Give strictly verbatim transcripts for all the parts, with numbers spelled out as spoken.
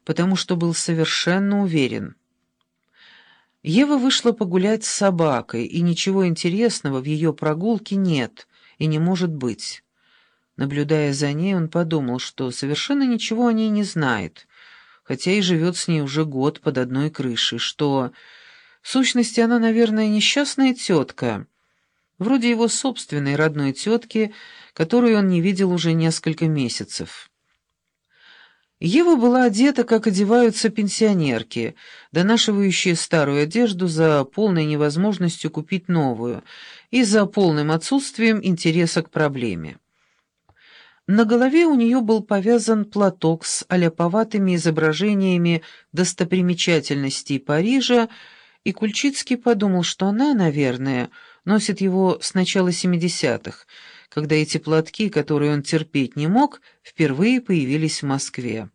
потому что был совершенно уверен. Ева вышла погулять с собакой, и ничего интересного в ее прогулке нет и не может быть. Наблюдая за ней, он подумал, что совершенно ничего о ней не знает, хотя и живет с ней уже год под одной крышей, что, в сущности, она, наверное, несчастная тетка, вроде его собственной родной тетки, которую он не видел уже несколько месяцев. Ева была одета, как одеваются пенсионерки, донашивающие старую одежду за полной невозможностью купить новую и за полным отсутствием интереса к проблеме. На голове у нее был повязан платок с аляповатыми изображениями достопримечательностей Парижа, и Кульчицкий подумал, что она, наверное, носит его с начала семидесятых, когда эти платки, которые он терпеть не мог, впервые появились в Москве.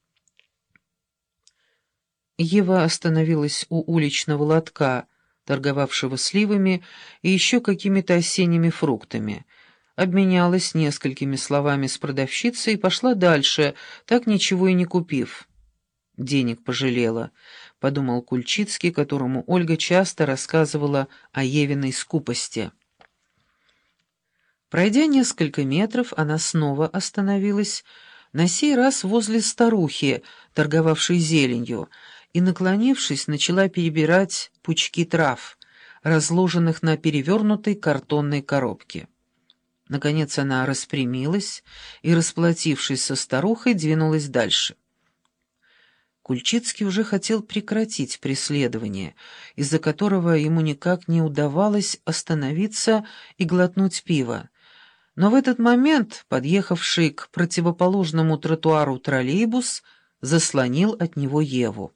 Ева остановилась у уличного лотка, торговавшего сливами и еще какими-то осенними фруктами, обменялась несколькими словами с продавщицей и пошла дальше, так ничего и не купив. «Денег пожалела», — подумал Кульчицкий, которому Ольга часто рассказывала о Евиной скупости. Пройдя несколько метров, она снова остановилась, на сей раз возле старухи, торговавшей зеленью, и, наклонившись, начала перебирать пучки трав, разложенных на перевернутой картонной коробке. Наконец она распрямилась и, расплатившись со старухой, двинулась дальше. Кульчицкий уже хотел прекратить преследование, из-за которого ему никак не удавалось остановиться и глотнуть пива. Но в этот момент, подъехавший к противоположному тротуару троллейбус, заслонил от него Еву.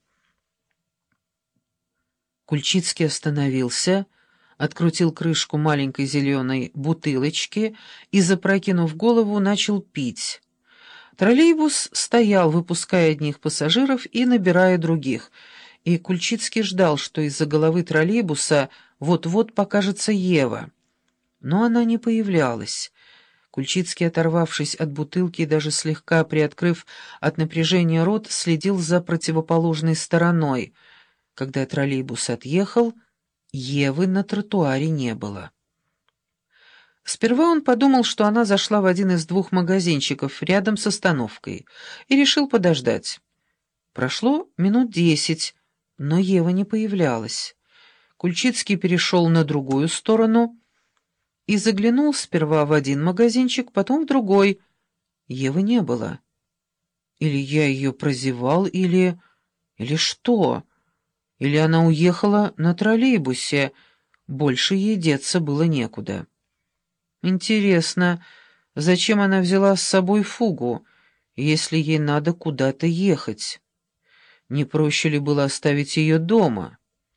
Кульчицкий остановился, открутил крышку маленькой зеленой бутылочки и, запрокинув голову, начал пить. Троллейбус стоял, выпуская одних пассажиров и набирая других, и Кульчицкий ждал, что из-за головы троллейбуса вот-вот покажется Ева. Но она не появлялась. Кульчицкий, оторвавшись от бутылки и даже слегка приоткрыв от напряжения рот, следил за противоположной стороной. Когда троллейбус отъехал, Евы на тротуаре не было. Сперва он подумал, что она зашла в один из двух магазинчиков рядом с остановкой, и решил подождать. Прошло минут десять, но Ева не появлялась. Кульчицкий перешел на другую сторону и заглянул сперва в один магазинчик, потом в другой. Евы не было. Или я ее прозевал, или... или что? Или она уехала на троллейбусе, больше ей деться было некуда. Интересно, зачем она взяла с собой фугу, если ей надо куда-то ехать? Не проще ли было оставить ее дома?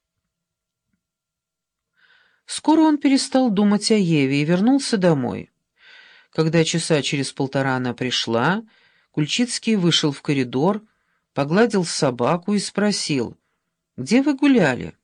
Скоро он перестал думать о Еве и вернулся домой. Когда часа через полтора она пришла, Кульчицкий вышел в коридор, погладил собаку и спросил: «Где вы гуляли?»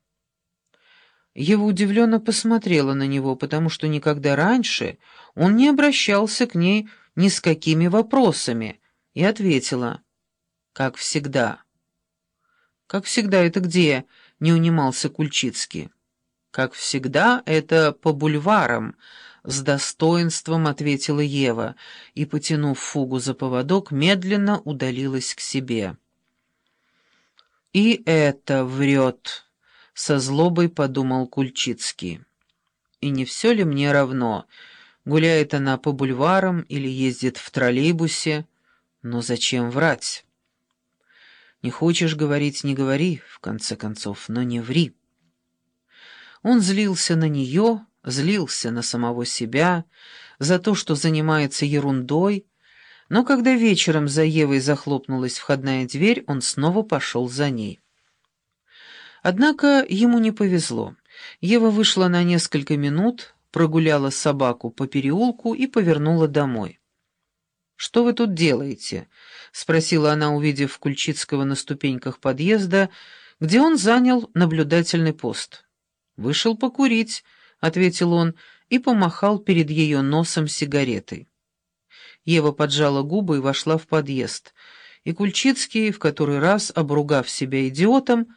Ева удивленно посмотрела на него, потому что никогда раньше он не обращался к ней ни с какими вопросами, и ответила: «Как всегда». «Как всегда это где?» — не унимался Кульчицкий. «Как всегда это по бульварам», — с достоинством ответила Ева и, потянув фугу за поводок, медленно удалилась к себе. «И это врет», — со злобой подумал Кульчицкий. «И не все ли мне равно, гуляет она по бульварам или ездит в троллейбусе? Но зачем врать? Не хочешь говорить — не говори, в конце концов, но не ври». Он злился на нее, злился на самого себя, за то, что занимается ерундой, но когда вечером за Евой захлопнулась входная дверь, он снова пошел за ней. Однако ему не повезло. Ева вышла на несколько минут, прогуляла собаку по переулку и повернула домой. «Что вы тут делаете?» — спросила она, увидев Кульчицкого на ступеньках подъезда, где он занял наблюдательный пост. «Вышел покурить», — ответил он и помахал перед ее носом сигаретой. Ева поджала губы и вошла в подъезд, и Кульчицкий, в который раз обругав себя идиотом,